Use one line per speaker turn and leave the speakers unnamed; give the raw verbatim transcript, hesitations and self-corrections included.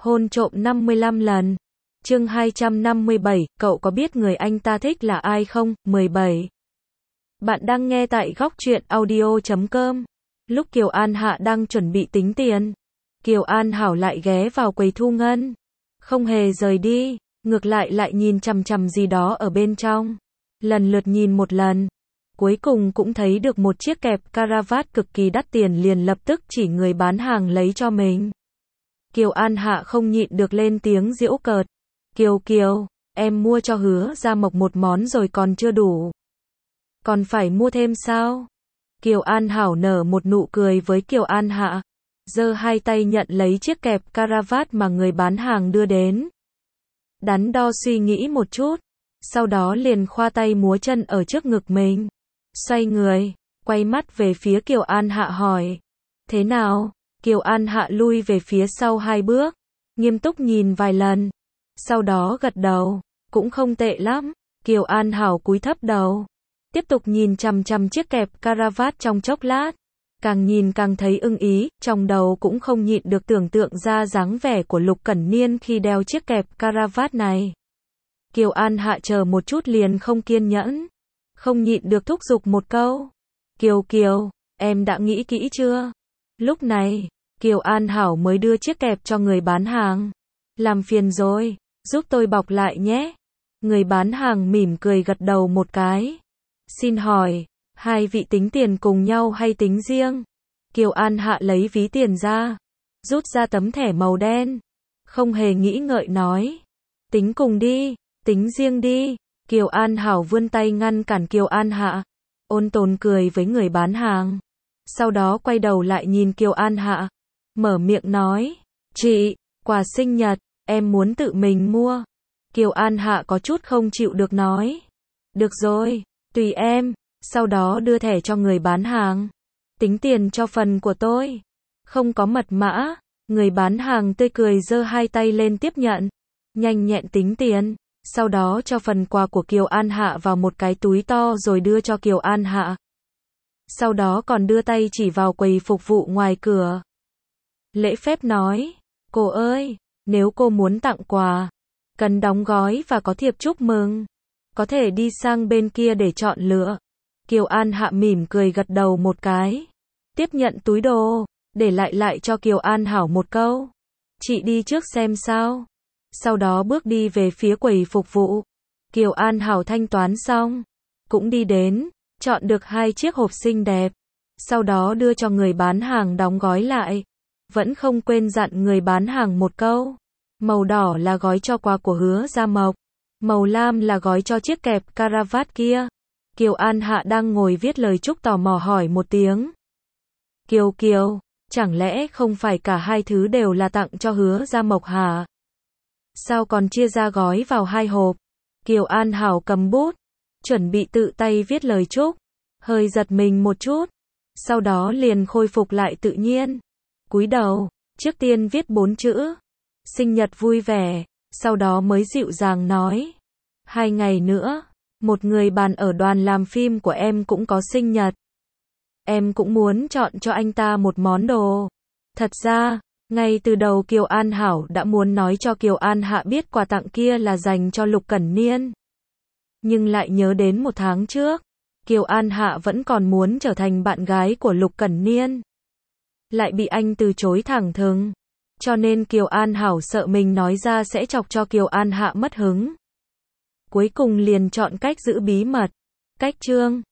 Hôn trộm năm mươi lăm lần. Chương hai trăm năm mươi bảy, cậu có biết người anh ta thích là ai không? mười bảy. Bạn đang nghe tại góc truyện audio chấm com. Lúc Kiều An Hạ đang chuẩn bị tính tiền, Kiều An Hảo lại ghé vào quầy thu ngân. Không hề rời đi, ngược lại lại nhìn chằm chằm gì đó ở bên trong. Lần lượt nhìn một lần. Cuối cùng cũng thấy được một chiếc kẹp caravat cực kỳ đắt tiền, liền lập tức chỉ người bán hàng lấy cho mình. Kiều An Hạ không nhịn được lên tiếng giễu cợt. Kiều Kiều, em mua cho Hứa Gia Mộc một món rồi còn chưa đủ. Còn phải mua thêm sao? Kiều An Hảo nở một nụ cười với Kiều An Hạ. Giơ hai tay nhận lấy chiếc kẹp caravat mà người bán hàng đưa đến. Đắn đo suy nghĩ một chút. Sau đó liền khoa tay múa chân ở trước ngực mình. Xoay người, quay mắt về phía Kiều An Hạ hỏi. Thế nào? Kiều An Hạ lui về phía sau hai bước. Nghiêm túc nhìn vài lần. Sau đó gật đầu. Cũng không tệ lắm. Kiều An Hảo cúi thấp đầu. Tiếp tục nhìn chằm chằm chiếc kẹp caravat trong chốc lát. Càng nhìn càng thấy ưng ý, trong đầu cũng không nhịn được tưởng tượng ra dáng vẻ của Lục Cẩn Niên khi đeo chiếc kẹp caravat này. Kiều An Hạ chờ một chút liền không kiên nhẫn. Không nhịn được thúc giục một câu. Kiều Kiều, em đã nghĩ kỹ chưa? Lúc này, Kiều An Hảo mới đưa chiếc kẹp cho người bán hàng. Làm phiền rồi, giúp tôi bọc lại nhé. Người bán hàng mỉm cười gật đầu một cái. Xin hỏi, hai vị tính tiền cùng nhau hay tính riêng? Kiều An Hạ lấy ví tiền ra, rút ra tấm thẻ màu đen. Không hề nghĩ ngợi nói. Tính cùng đi, tính riêng đi. Kiều An Hảo vươn tay ngăn cản Kiều An Hạ. Ôn tồn cười với người bán hàng. Sau đó quay đầu lại nhìn Kiều An Hạ. Mở miệng nói. Chị, quà sinh nhật, em muốn tự mình mua. Kiều An Hạ có chút không chịu được nói. Được rồi, tùy em. Sau đó đưa thẻ cho người bán hàng. Tính tiền cho phần của tôi. Không có mật mã. Người bán hàng tươi cười giơ hai tay lên tiếp nhận. Nhanh nhẹn tính tiền. Sau đó cho phần quà của Kiều An Hạ vào một cái túi to rồi đưa cho Kiều An Hạ. Sau đó còn đưa tay chỉ vào quầy phục vụ ngoài cửa. Lễ phép nói, cô ơi, nếu cô muốn tặng quà, cần đóng gói và có thiệp chúc mừng, có thể đi sang bên kia để chọn lựa. Kiều An Hạ mỉm cười gật đầu một cái. Tiếp nhận túi đồ, để lại lại cho Kiều An Hảo một câu. Chị đi trước xem sao. Sau đó bước đi về phía quầy phục vụ. Kiều An Hảo thanh toán xong, cũng đi đến, chọn được hai chiếc hộp xinh đẹp. Sau đó đưa cho người bán hàng đóng gói lại. Vẫn không quên dặn người bán hàng một câu. Màu đỏ là gói cho quà của Hứa Gia Mộc. Màu lam là gói cho chiếc kẹp caravat kia. Kiều An Hạ đang ngồi viết lời chúc tò mò hỏi một tiếng. Kiều Kiều, chẳng lẽ không phải cả hai thứ đều là tặng cho Hứa Gia Mộc hả? Sao còn chia ra gói vào hai hộp? Kiều An Hảo cầm bút, chuẩn bị tự tay viết lời chúc. Hơi giật mình một chút. Sau đó liền khôi phục lại tự nhiên. Cúi đầu, trước tiên viết bốn chữ. Sinh nhật vui vẻ. Sau đó mới dịu dàng nói. Hai ngày nữa, một người bạn ở đoàn làm phim của em cũng có sinh nhật. Em cũng muốn chọn cho anh ta một món đồ. Thật ra, ngay từ đầu Kiều An Hảo đã muốn nói cho Kiều An Hạ biết quà tặng kia là dành cho Lục Cẩn Niên. Nhưng lại nhớ đến một tháng trước, Kiều An Hạ vẫn còn muốn trở thành bạn gái của Lục Cẩn Niên. Lại bị anh từ chối thẳng thừng. Cho nên Kiều An Hảo sợ mình nói ra sẽ chọc cho Kiều An Hạ mất hứng. Cuối cùng liền chọn cách giữ bí mật. Cách chương